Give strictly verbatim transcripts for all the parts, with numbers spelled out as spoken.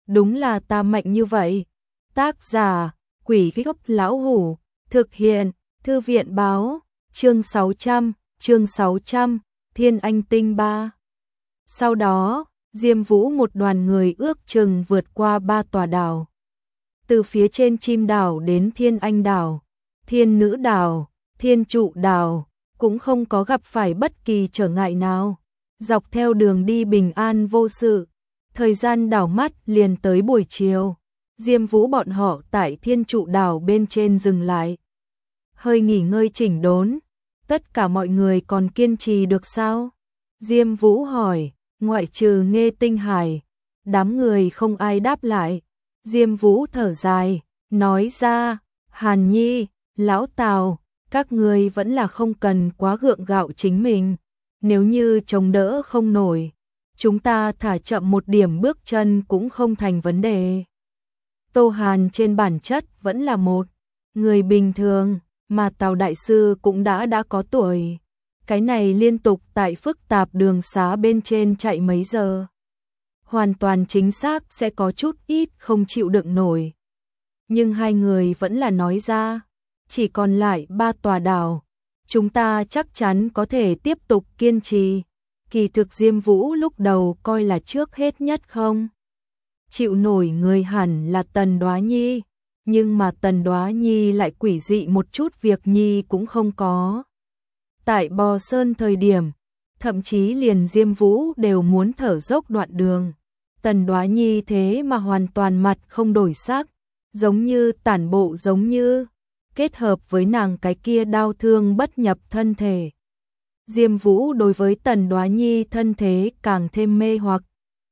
đúng là ta mạnh như vậy. Tác giả, Quỷ Gốc Lão Hủ, thực hiện, Thư viện báo, chương sáu trăm, chương sáu trăm, Thiên Anh Tinh ba. Sau đó, Diêm Vũ một đoàn người ước chừng vượt qua ba tòa đảo. Từ phía trên Chim đảo đến Thiên Anh đảo, Thiên Nữ đảo, Thiên Trụ đảo, cũng không có gặp phải bất kỳ trở ngại nào. Dọc theo đường đi bình an vô sự, thời gian đảo mắt liền tới buổi chiều. Diêm Vũ bọn họ tại Thiên Trụ đảo bên trên dừng lại, hơi nghỉ ngơi chỉnh đốn. Tất cả mọi người còn kiên trì được sao? Diêm Vũ hỏi, ngoại trừ Nghê Tinh Hải. Đám người không ai đáp lại. Diêm Vũ thở dài, nói ra, Hàn Nhi, Lão Tào, các ngươi vẫn là không cần quá gượng gạo chính mình. Nếu như chống đỡ không nổi, chúng ta thả chậm một điểm bước chân cũng không thành vấn đề. Tô Hàn trên bản chất vẫn là một người bình thường, mà Tào Đại Sư cũng đã đã có tuổi. Cái này liên tục tại phức tạp đường xá bên trên chạy mấy giờ, hoàn toàn chính xác sẽ có chút ít không chịu đựng nổi. Nhưng hai người vẫn là nói ra, chỉ còn lại ba tòa đảo, chúng ta chắc chắn có thể tiếp tục kiên trì. Kỳ thực Diêm Vũ lúc đầu coi là trước hết nhất không chịu nổi người hẳn là Tần Đoá Nhi, nhưng mà Tần Đoá Nhi lại quỷ dị một chút việc nhi cũng không có. Tại Bò Sơn thời điểm, thậm chí liền Diêm Vũ đều muốn thở dốc đoạn đường. Tần Đoá Nhi thế mà hoàn toàn mặt không đổi sắc, giống như tản bộ, giống như kết hợp với nàng cái kia đau thương bất nhập thân thể. Diêm Vũ đối với Tần Đoá Nhi thân thế càng thêm mê hoặc.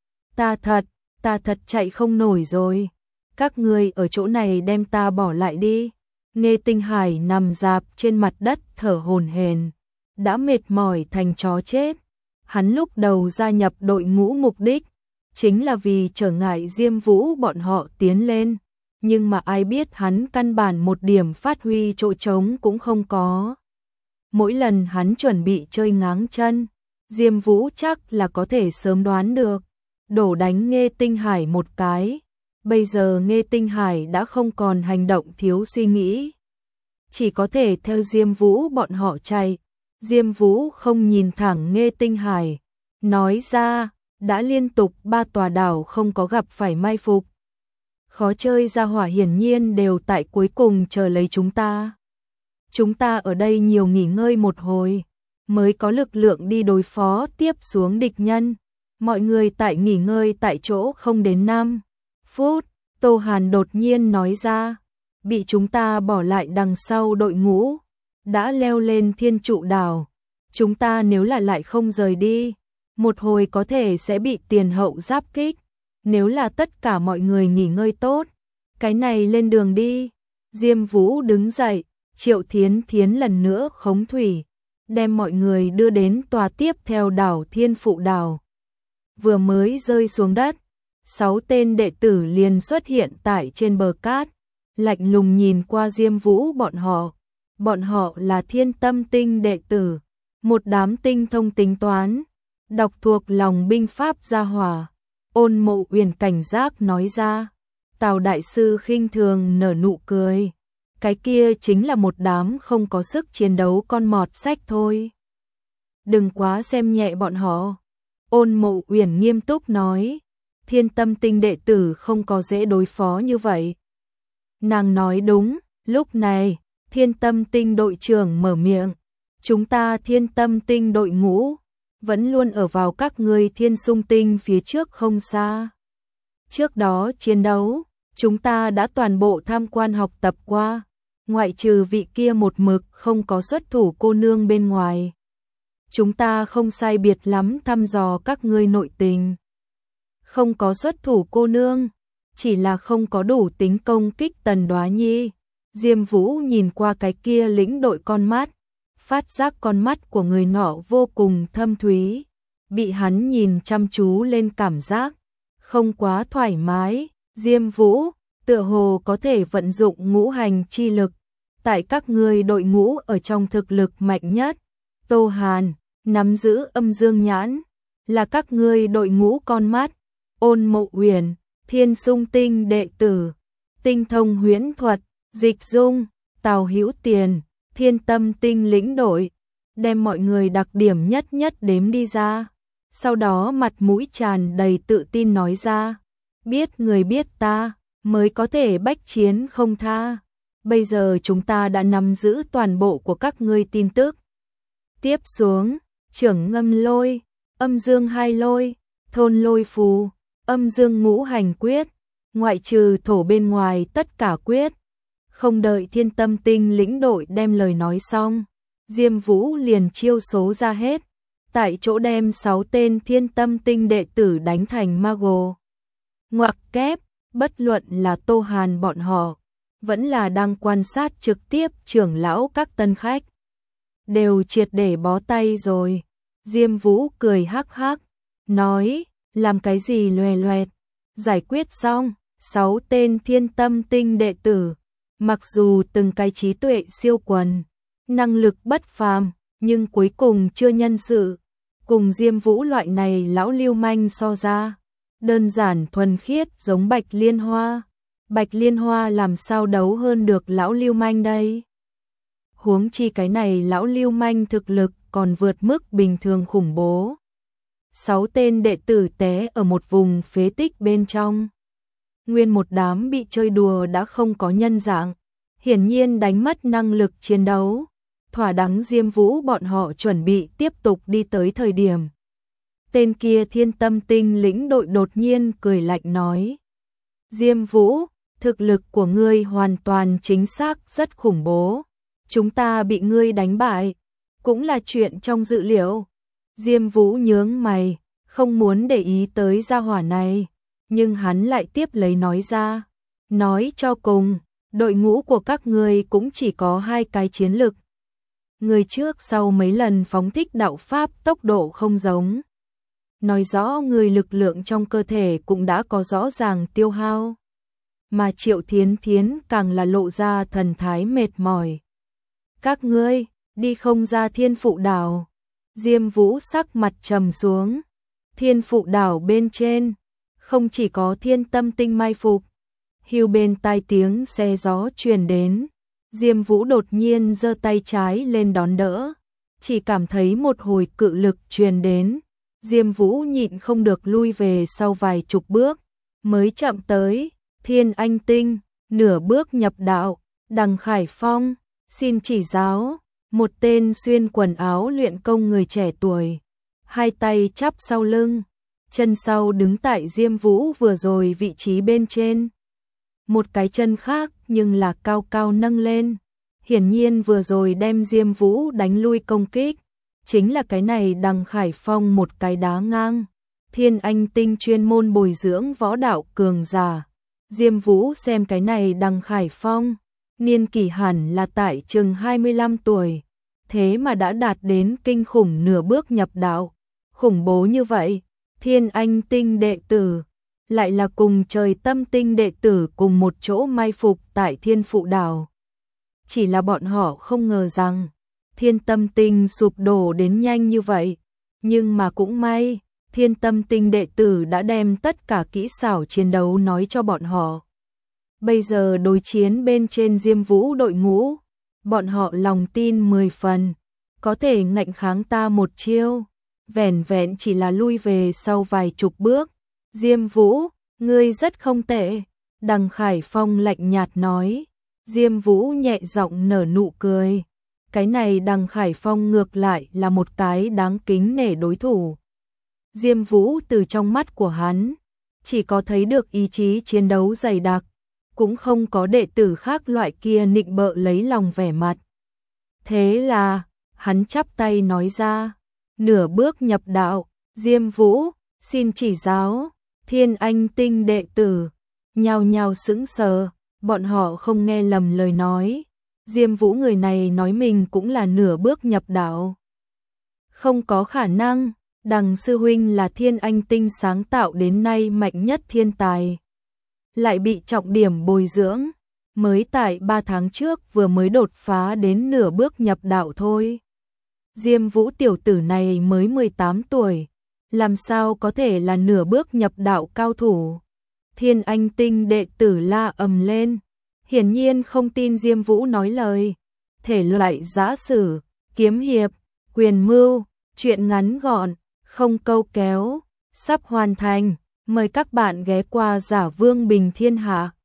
Ta thật, ta thật chạy không nổi rồi. Các ngươi ở chỗ này đem ta bỏ lại đi. Nghê Tinh Hải nằm rạp trên mặt đất thở hổn hển, đã mệt mỏi thành chó chết. Hắn lúc đầu gia nhập đội ngũ mục đích chính là vì trở ngại Diêm Vũ bọn họ tiến lên, nhưng mà ai biết hắn căn bản một điểm phát huy chỗ trống cũng không có. Mỗi lần hắn chuẩn bị chơi ngáng chân, Diêm Vũ chắc là có thể sớm đoán được, đổ đánh Nghê Tinh Hải một cái. Bây giờ Nghê Tinh Hải đã không còn hành động thiếu suy nghĩ, chỉ có thể theo Diêm Vũ bọn họ chạy. Diêm Vũ không nhìn thẳng Nghê Tinh Hải, nói ra, đã liên tục ba tòa đảo không có gặp phải mai phục. Khó chơi ra hỏa hiển nhiên đều tại cuối cùng chờ lấy chúng ta. Chúng ta ở đây nhiều nghỉ ngơi một hồi, mới có lực lượng đi đối phó tiếp xuống địch nhân. Mọi người tại nghỉ ngơi tại chỗ không đến năm phút, Tô Hàn đột nhiên nói ra, bị chúng ta bỏ lại đằng sau đội ngũ, đã leo lên Thiên Trụ đảo. Chúng ta nếu là lại không rời đi, một hồi có thể sẽ bị tiền hậu giáp kích. Nếu là tất cả mọi người nghỉ ngơi tốt, cái này lên đường đi. Diêm Vũ đứng dậy, Triệu Thiến Thiến lần nữa khống thủy, đem mọi người đưa đến tòa tiếp theo đảo Thiên Phụ đảo. Vừa mới rơi xuống đất, sáu tên đệ tử liền xuất hiện tại trên bờ cát, lạnh lùng nhìn qua Diêm Vũ bọn họ. Bọn họ là Thiên Tâm Tinh đệ tử, một đám tinh thông tính toán, đọc thuộc lòng binh pháp gia hỏa. Ôn Mộ Uyển cảnh giác nói ra. Tào Đại Sư khinh thường nở nụ cười, cái kia chính là một đám không có sức chiến đấu con mọt sách thôi. Đừng quá xem nhẹ bọn họ. Ôn Mộ Uyển nghiêm túc nói, Thiên Tâm Tinh đệ tử không có dễ đối phó như vậy. Nàng nói đúng. Lúc này Thiên Tâm Tinh đội trưởng mở miệng, chúng ta Thiên Tâm Tinh đội ngũ vẫn luôn ở vào các ngươi Thiên Sung Tinh phía trước không xa. Trước đó chiến đấu, chúng ta đã toàn bộ tham quan học tập qua, ngoại trừ vị kia một mực không có xuất thủ cô nương bên ngoài. Chúng ta không sai biệt lắm thăm dò các ngươi nội tình. Không có xuất thủ cô nương, chỉ là không có đủ tính công kích Tần Đoá Nhi. Diêm Vũ nhìn qua cái kia lĩnh đội con mắt, phát giác con mắt của người nọ vô cùng thâm thúy, bị hắn nhìn chăm chú lên cảm giác không quá thoải mái. Diêm Vũ tựa hồ có thể vận dụng ngũ hành chi lực, tại các ngươi đội ngũ ở trong thực lực mạnh nhất. Tô Hàn nắm giữ âm dương nhãn, là các ngươi đội ngũ con mắt. Ôn Mộ Uyển Thiên Sung Tinh đệ tử, tinh thông huyễn thuật, Dịch Dung, Tào Hữu Tiền, Thiên Tâm Tinh lĩnh đội, đem mọi người đặc điểm nhất nhất đếm đi ra. Sau đó mặt mũi tràn đầy tự tin nói ra, biết người biết ta, mới có thể bách chiến không tha. Bây giờ chúng ta đã nắm giữ toàn bộ của các ngươi tin tức. Tiếp xuống, trưởng ngâm lôi, âm dương hai lôi, thôn lôi phù, âm dương ngũ hành quyết, ngoại trừ thổ bên ngoài tất cả quyết. Không đợi Thiên Tâm Tinh lĩnh đội đem lời nói xong, Diêm Vũ liền chiêu số ra hết, tại chỗ đem sáu tên Thiên Tâm Tinh đệ tử đánh thành mago. Ngoặc kép, bất luận là Tô Hàn bọn họ, vẫn là đang quan sát trực tiếp trưởng lão các tân khách, đều triệt để bó tay rồi. Diêm Vũ cười hắc hắc, nói, làm cái gì loè loẹt, giải quyết xong, sáu tên Thiên Tâm Tinh đệ tử, mặc dù từng cái trí tuệ siêu quần, năng lực bất phàm, nhưng cuối cùng chưa nhân sự, cùng Diêm Vũ loại này lão lưu manh so ra, đơn giản thuần khiết giống Bạch Liên Hoa. Bạch Liên Hoa làm sao đấu hơn được lão lưu manh đây? Huống chi cái này lão lưu manh thực lực còn vượt mức bình thường khủng bố. Sáu tên đệ tử té ở một vùng phế tích bên trong. Nguyên một đám bị chơi đùa đã không có nhân dạng, hiển nhiên đánh mất năng lực chiến đấu. Thỏa đáng Diêm Vũ bọn họ chuẩn bị tiếp tục đi tới thời điểm. Tên kia Thiên Tâm Tinh lĩnh đội đột nhiên cười lạnh nói. Diêm Vũ, thực lực của ngươi hoàn toàn chính xác rất khủng bố. Chúng ta bị ngươi đánh bại, cũng là chuyện trong dự liệu. Diêm Vũ nhướng mày, không muốn để ý tới gia hỏa này, nhưng hắn lại tiếp lấy nói ra. Nói cho cùng, đội ngũ của các ngươi cũng chỉ có hai cái chiến lực. Người trước sau mấy lần phóng thích đạo pháp tốc độ không giống. Nói rõ người lực lượng trong cơ thể cũng đã có rõ ràng tiêu hao. Mà Triệu Thiến Thiến càng là lộ ra thần thái mệt mỏi. Các ngươi, đi không ra Thiên Phụ Đảo. Diêm Vũ sắc mặt trầm xuống. Thiên Phụ Đảo bên trên, không chỉ có Thiên Tâm Tinh mai phục. Hưu bên tai tiếng xe gió truyền đến. Diêm Vũ đột nhiên giơ tay trái lên đón đỡ. Chỉ cảm thấy một hồi cự lực truyền đến. Diêm Vũ nhịn không được lui về sau vài chục bước. Mới chậm tới, Thiên Anh Tinh, nửa bước nhập đạo, Đằng Khải Phong, xin chỉ giáo. Một tên xuyên quần áo luyện công người trẻ tuổi. Hai tay chắp sau lưng, chân sau đứng tại Diêm Vũ vừa rồi vị trí bên trên. Một cái chân khác nhưng là cao cao nâng lên. Hiển nhiên vừa rồi đem Diêm Vũ đánh lui công kích. Chính là cái này Đằng Khải Phong một cái đá ngang. Thiên Anh Tinh chuyên môn bồi dưỡng võ đạo cường giả. Diêm Vũ xem cái này Đằng Khải Phong, niên kỷ hẳn là tại chừng hai mươi lăm tuổi. Thế mà đã đạt đến kinh khủng nửa bước nhập đạo. Khủng bố như vậy, Thiên Anh Tinh đệ tử, lại là cùng Trời Tâm Tinh đệ tử cùng một chỗ mai phục tại Thiên Phụ Đảo. Chỉ là bọn họ không ngờ rằng, Thiên Tâm Tinh sụp đổ đến nhanh như vậy. Nhưng mà cũng may, Thiên Tâm Tinh đệ tử đã đem tất cả kỹ xảo chiến đấu nói cho bọn họ. Bây giờ đối chiến bên trên Diêm Vũ đội ngũ, bọn họ lòng tin mười phần, có thể ngạnh kháng ta một chiêu. Vẻn vẹn chỉ là lui về sau vài chục bước. Diêm Vũ, ngươi rất không tệ. Đằng Khải Phong lạnh nhạt nói. Diêm Vũ nhẹ giọng nở nụ cười. Cái này Đằng Khải Phong ngược lại là một cái đáng kính nể đối thủ. Diêm Vũ từ trong mắt của hắn, chỉ có thấy được ý chí chiến đấu dày đặc, cũng không có đệ tử khác loại kia nịnh bợ lấy lòng vẻ mặt. Thế là, hắn chắp tay nói ra, nửa bước nhập đạo, Diêm Vũ, xin chỉ giáo. Thiên Anh Tinh đệ tử, nhao nhao sững sờ, bọn họ không nghe lầm lời nói. Diêm Vũ người này nói mình cũng là nửa bước nhập đạo. Không có khả năng, Đằng sư huynh là Thiên Anh Tinh sáng tạo đến nay mạnh nhất thiên tài. Lại bị trọng điểm bồi dưỡng, mới tại ba tháng trước vừa mới đột phá đến nửa bước nhập đạo thôi. Diêm Vũ tiểu tử này mới mười tám tuổi, làm sao có thể là nửa bước nhập đạo cao thủ. Thiên Anh Tinh đệ tử la ầm lên, hiển nhiên không tin Diêm Vũ nói lời. Thể loại giã sử, kiếm hiệp, quyền mưu, truyện ngắn gọn, không câu kéo, sắp hoàn thành. Mời các bạn ghé qua Giả Vương Bình Thiên Hạ.